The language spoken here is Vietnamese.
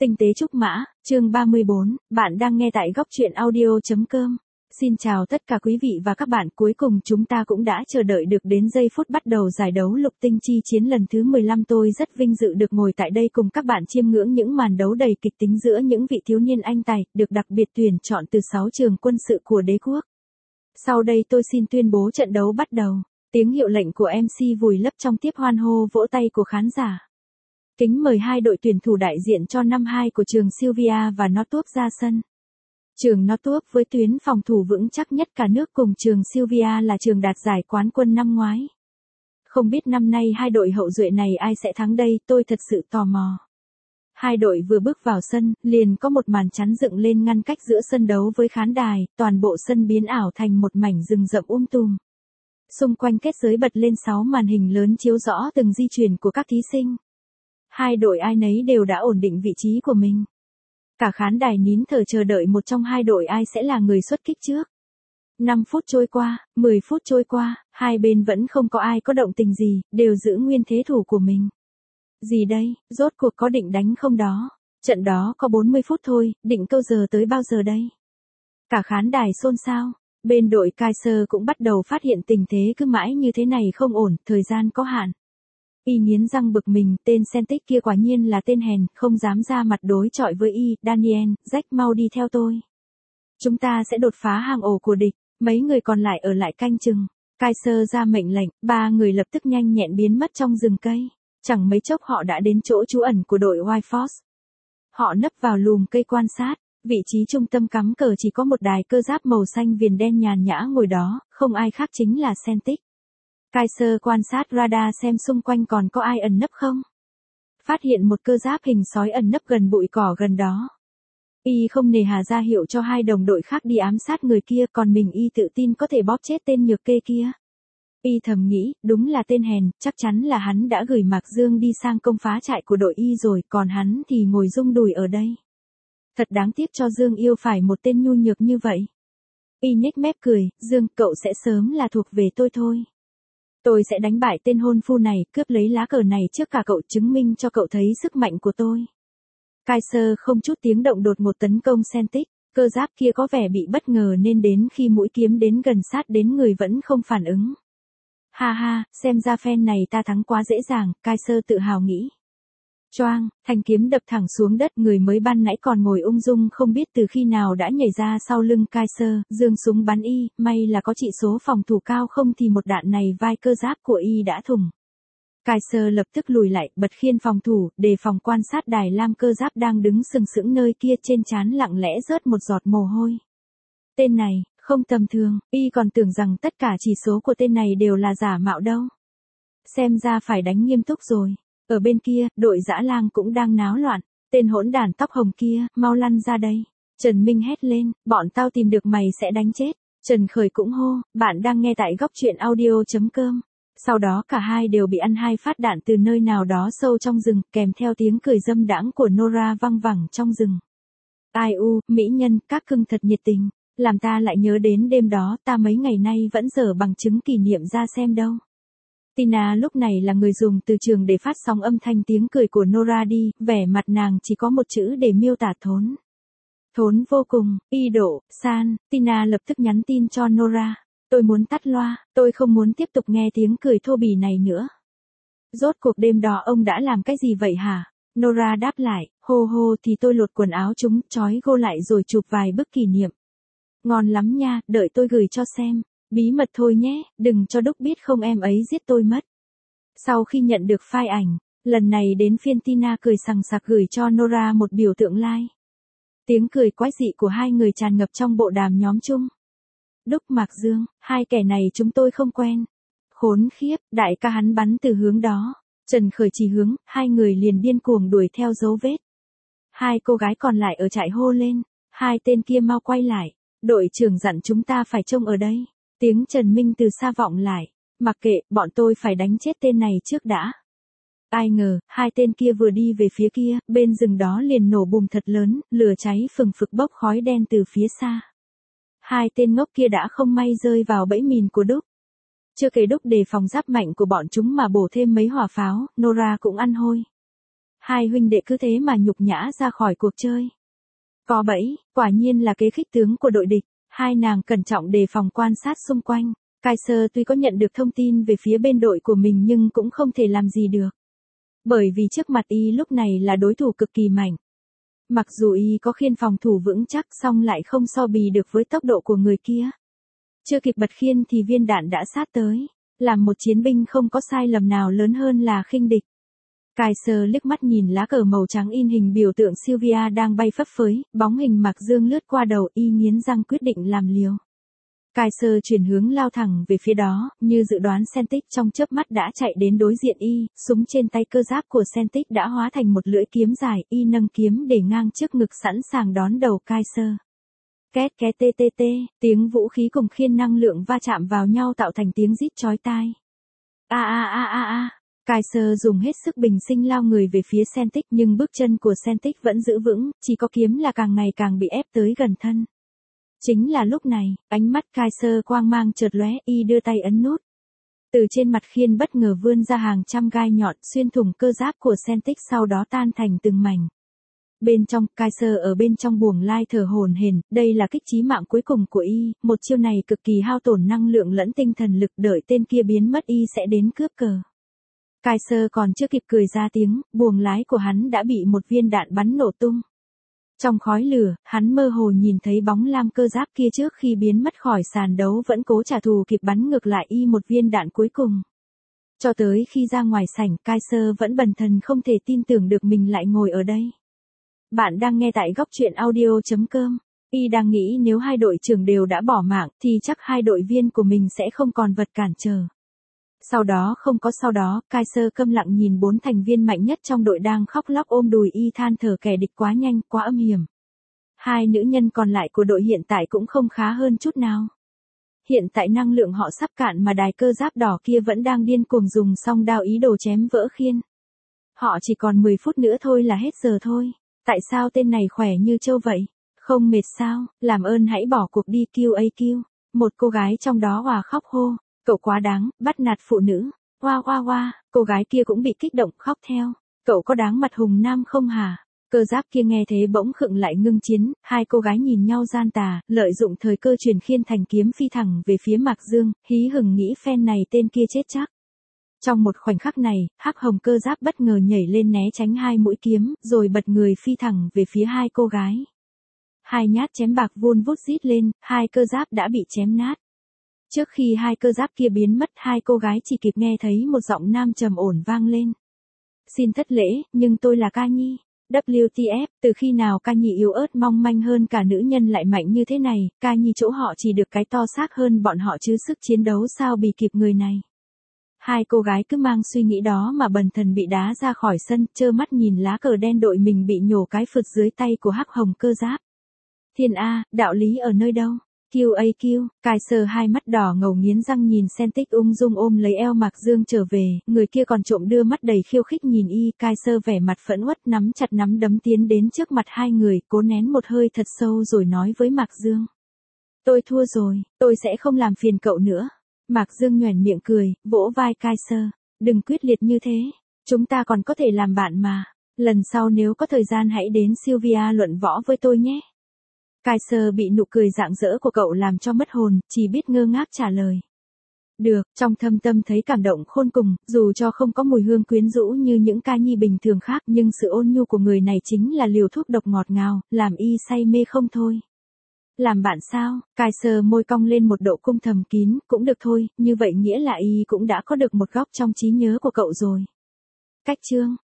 Tinh tế trúc mã, chương 34, bạn đang nghe tại góc truyện audio.com. Xin chào tất cả quý vị và các bạn, cuối cùng chúng ta cũng đã chờ đợi được đến giây phút bắt đầu giải đấu lục tinh chi chiến lần thứ 15. Tôi rất vinh dự được ngồi tại đây cùng các bạn chiêm ngưỡng những màn đấu đầy kịch tính giữa những vị thiếu niên anh tài, được đặc biệt tuyển chọn từ 6 trường quân sự của đế quốc. Sau đây tôi xin tuyên bố trận đấu bắt đầu. Tiếng hiệu lệnh của MC vùi lấp trong tiếp hoan hô vỗ tay của khán giả. Kính mời hai đội tuyển thủ đại diện cho năm 2 của trường Sylvia và Northup ra sân. Trường Northup với tuyến phòng thủ vững chắc nhất cả nước cùng trường Sylvia là trường đạt giải quán quân năm ngoái. Không biết năm nay hai đội hậu duệ này ai sẽ thắng đây, tôi thật sự tò mò. Hai đội vừa bước vào sân, liền có một màn chắn dựng lên ngăn cách giữa sân đấu với khán đài, toàn bộ sân biến ảo thành một mảnh rừng rậm tùm. Xung quanh kết giới bật lên 6 màn hình lớn chiếu rõ từng di chuyển của các thí sinh. Hai đội ai nấy đều đã ổn định vị trí của mình. Cả khán đài nín thở chờ đợi một trong hai đội ai sẽ là người xuất kích trước. 5 phút trôi qua, 10 phút trôi qua, hai bên vẫn không có ai có động tình gì, đều giữ nguyên thế thủ của mình. Gì đây, rốt cuộc có định đánh không đó? Trận đó có 40 phút thôi, định câu giờ tới bao giờ đây? Cả khán đài xôn xao. Bên đội Kaiser cũng bắt đầu phát hiện tình thế cứ mãi như thế này không ổn, thời gian có hạn. Y nghiến răng bực mình, tên Celtic kia quả nhiên là tên hèn, không dám ra mặt đối chọi với Y. Daniel, Jack mau đi theo tôi. Chúng ta sẽ đột phá hàng ổ của địch, mấy người còn lại ở lại canh chừng. Kaiser ra mệnh lệnh, 3 người lập tức nhanh nhẹn biến mất trong rừng cây. Chẳng mấy chốc họ đã đến chỗ trú ẩn của đội White Force. Họ nấp vào lùm cây quan sát, vị trí trung tâm cắm cờ chỉ có một đài cơ giáp màu xanh viền đen nhàn nhã ngồi đó, không ai khác chính là Celtic. Kaiser quan sát radar xem xung quanh còn có ai ẩn nấp không. Phát hiện một cơ giáp hình sói ẩn nấp gần bụi cỏ gần đó. Y không nề hà ra hiệu cho hai đồng đội khác đi ám sát người kia, còn mình Y tự tin có thể bóp chết tên nhược kê kia. Y thầm nghĩ, đúng là tên hèn, chắc chắn là hắn đã gửi Mạc Dương đi sang công phá trại của đội Y rồi, còn hắn thì ngồi rung đùi ở đây. Thật đáng tiếc cho Dương yêu phải một tên nhu nhược như vậy. Y nhếch mép cười, Dương, cậu sẽ sớm là thuộc về tôi thôi. Tôi sẽ đánh bại tên hôn phu này, cướp lấy lá cờ này trước cả cậu, chứng minh cho cậu thấy sức mạnh của tôi. Kaiser không chút tiếng động đột ngột tấn công Celtic, cơ giáp kia có vẻ bị bất ngờ nên đến khi mũi kiếm đến gần sát đến người vẫn không phản ứng. Ha ha, xem ra phen này ta thắng quá dễ dàng, Kaiser tự hào nghĩ. Choang, thanh kiếm đập thẳng xuống đất, người mới ban nãy còn ngồi ung dung không biết từ khi nào đã nhảy ra sau lưng Kaiser, giương súng bắn Y, may là có chỉ số phòng thủ cao không thì một đạn này vai cơ giáp của Y đã thủng. Kaiser lập tức lùi lại, bật khiên phòng thủ, đề phòng quan sát đài lam cơ giáp đang đứng sừng sững nơi kia, trên trán lặng lẽ rớt một giọt mồ hôi. Tên này, không tầm thường, Y còn tưởng rằng tất cả chỉ số của tên này đều là giả mạo đâu. Xem ra phải đánh nghiêm túc rồi. Ở bên kia, đội dã lang cũng đang náo loạn. Tên hỗn đản tóc hồng kia, mau lăn ra đây. Trần Minh hét lên, bọn tao tìm được mày sẽ đánh chết. Trần Khởi cũng hô, bạn đang nghe tại góc truyện audio.com. Sau đó cả hai đều bị ăn 2 phát đạn từ nơi nào đó sâu trong rừng, kèm theo tiếng cười dâm đãng của Nora văng vẳng trong rừng. Ai u, mỹ nhân, các cưng thật nhiệt tình. Làm ta lại nhớ đến đêm đó, ta mấy ngày nay vẫn dở bằng chứng kỷ niệm ra xem đâu. Tina lúc này là người dùng từ trường để phát sóng âm thanh tiếng cười của Nora đi, vẻ mặt nàng chỉ có một chữ để miêu tả: thốn. Thốn vô cùng, Y độ, san. Tina lập tức nhắn tin cho Nora. Tôi muốn tắt loa, tôi không muốn tiếp tục nghe tiếng cười thô bỉ này nữa. Rốt cuộc đêm đó ông đã làm cái gì vậy hả? Nora đáp lại, hô hô thì tôi lột quần áo chúng, trói gô lại rồi chụp vài bức kỷ niệm. Ngon lắm nha, đợi tôi gửi cho xem. Bí mật thôi nhé, đừng cho Đúc biết không em ấy giết tôi mất. Sau khi nhận được file ảnh, lần này đến phiên Tina cười sằng sặc gửi cho Nora một biểu tượng like. Tiếng cười quái dị của hai người tràn ngập trong bộ đàm nhóm chung. Đúc Mạc Dương, hai kẻ này chúng tôi không quen. Khốn khiếp, đại ca hắn bắn từ hướng đó. Trần Khởi chỉ hướng, hai người liền điên cuồng đuổi theo dấu vết. Hai cô gái còn lại ở trại hô lên, hai tên kia mau quay lại. Đội trưởng dặn chúng ta phải trông ở đây. Tiếng Trần Minh từ xa vọng lại, mặc kệ, bọn tôi phải đánh chết tên này trước đã. Ai ngờ, hai tên kia vừa đi về phía kia, bên rừng đó liền nổ bùm thật lớn, lửa cháy phừng phực bốc khói đen từ phía xa. Hai tên ngốc kia đã không may rơi vào bẫy mìn của Đúc. Chưa kể Đúc đề phòng giáp mạnh của bọn chúng mà bổ thêm mấy hỏa pháo, Nora cũng ăn hôi. Hai huynh đệ cứ thế mà nhục nhã ra khỏi cuộc chơi. Có bẫy, quả nhiên là kế khích tướng của đội địch, hai nàng cẩn trọng đề phòng quan sát xung quanh. Kaiser tuy có nhận được thông tin về phía bên đội của mình nhưng cũng không thể làm gì được. Bởi vì trước mặt y lúc này là đối thủ cực kỳ mạnh. Mặc dù y có khiên phòng thủ vững chắc song lại không so bì được với tốc độ của người kia. Chưa kịp bật khiên thì viên đạn đã sát tới, làm một chiến binh không có sai lầm nào lớn hơn là khinh địch. Kaiser liếc mắt nhìn lá cờ màu trắng in hình biểu tượng Sylvia đang bay phấp phới, bóng hình Mạc Dương lướt qua đầu y nghiến răng quyết định làm liều. Kaiser chuyển hướng lao thẳng về phía đó, như dự đoán Sentic trong chớp mắt đã chạy đến đối diện y, súng trên tay cơ giáp của Sentic đã hóa thành một lưỡi kiếm dài, y nâng kiếm để ngang trước ngực sẵn sàng đón đầu Kaiser. Két két tê tê tê, tiếng vũ khí cùng khiên năng lượng va chạm vào nhau tạo thành tiếng rít chói tai. A a a a a. Kaiser dùng hết sức bình sinh lao người về phía Sentic nhưng bước chân của Sentic vẫn giữ vững, chỉ có kiếm là càng ngày càng bị ép tới gần thân. Chính là lúc này, ánh mắt Kaiser quang mang chợt lóe, y đưa tay ấn nút. Từ trên mặt khiên bất ngờ vươn ra hàng trăm gai nhọn xuyên thủng cơ giáp của Sentic sau đó tan thành từng mảnh. Bên trong, Kaiser ở bên trong buồng lai thở hổn hển, đây là kích chí mạng cuối cùng của y, một chiêu này cực kỳ hao tổn năng lượng lẫn tinh thần lực, đợi tên kia biến mất y sẽ đến cướp cờ. Kaiser còn chưa kịp cười ra tiếng, buồng lái của hắn đã bị một viên đạn bắn nổ tung. Trong khói lửa, hắn mơ hồ nhìn thấy bóng lam cơ giáp kia trước khi biến mất khỏi sàn đấu vẫn cố trả thù kịp bắn ngược lại y một viên đạn cuối cùng. Cho tới khi ra ngoài sảnh, Kaiser vẫn bần thần không thể tin tưởng được mình lại ngồi ở đây. Bạn đang nghe tại góc truyện audio.com. Y đang nghĩ nếu hai đội trưởng đều đã bỏ mạng thì chắc hai đội viên của mình sẽ không còn vật cản trở. Sau đó, Kaiser câm lặng nhìn bốn thành viên mạnh nhất trong đội đang khóc lóc ôm đùi y than thở kẻ địch quá nhanh, quá âm hiểm. Hai nữ nhân còn lại của đội hiện tại cũng không khá hơn chút nào. Hiện tại năng lượng họ sắp cạn mà đài cơ giáp đỏ kia vẫn đang điên cuồng dùng song đao ý đồ chém vỡ khiên. Họ chỉ còn 10 phút nữa thôi là hết giờ thôi. Tại sao tên này khỏe như trâu vậy? Không mệt sao? Làm ơn hãy bỏ cuộc đi QAQ. Một cô gái trong đó òa khóc hô. Cậu quá đáng, bắt nạt phụ nữ. Oa oa oa, cô gái kia cũng bị kích động khóc theo. Cậu có đáng mặt hùng nam không hả? Cơ giáp kia nghe thế bỗng khựng lại ngưng chiến, hai cô gái nhìn nhau gian tà, lợi dụng thời cơ chuyển khiên thành kiếm phi thẳng về phía Mạc Dương, hí hửng nghĩ phen này tên kia chết chắc. Trong một khoảnh khắc này, hắc hồng cơ giáp bất ngờ nhảy lên né tránh hai mũi kiếm, rồi bật người phi thẳng về phía hai cô gái. Hai nhát chém bạc vun vút rít lên, hai cơ giáp đã bị chém nát. Trước khi hai cơ giáp kia biến mất, hai cô gái chỉ kịp nghe thấy một giọng nam trầm ổn vang lên. Xin thất lễ, nhưng tôi là Ca Nhi. WTF, từ khi nào Ca Nhi yếu ớt mong manh hơn cả nữ nhân lại mạnh như thế này, Ca Nhi chỗ họ chỉ được cái to xác hơn bọn họ chứ sức chiến đấu sao bị kịp người này. Hai cô gái cứ mang suy nghĩ đó mà bần thần bị đá ra khỏi sân, trơ mắt nhìn lá cờ đen đội mình bị nhổ cái phượt dưới tay của hắc hồng cơ giáp. Thiên A, đạo lý ở nơi đâu? QAQ, Kaiser hai mắt đỏ ngầu nghiến răng nhìn Sentic ung dung ôm lấy eo Mạc Dương trở về, người kia còn trộm đưa mắt đầy khiêu khích nhìn y, Kaiser vẻ mặt phẫn uất nắm chặt nắm đấm tiến đến trước mặt hai người, cố nén một hơi thật sâu rồi nói với Mạc Dương. Tôi thua rồi, tôi sẽ không làm phiền cậu nữa. Mạc Dương nhoẻn miệng cười, vỗ vai Kaiser, đừng quyết liệt như thế, chúng ta còn có thể làm bạn mà, lần sau nếu có thời gian hãy đến Sylvia luận võ với tôi nhé. Kaiser bị nụ cười rạng rỡ của cậu làm cho mất hồn, chỉ biết ngơ ngác trả lời. Được, trong thâm tâm thấy cảm động khôn cùng, dù cho không có mùi hương quyến rũ như những ca nhi bình thường khác nhưng sự ôn nhu của người này chính là liều thuốc độc ngọt ngào, làm y say mê không thôi. Làm bạn sao? Kaiser môi cong lên một độ cung thầm kín, cũng được thôi, như vậy nghĩa là y cũng đã có được một góc trong trí nhớ của cậu rồi. Cách chương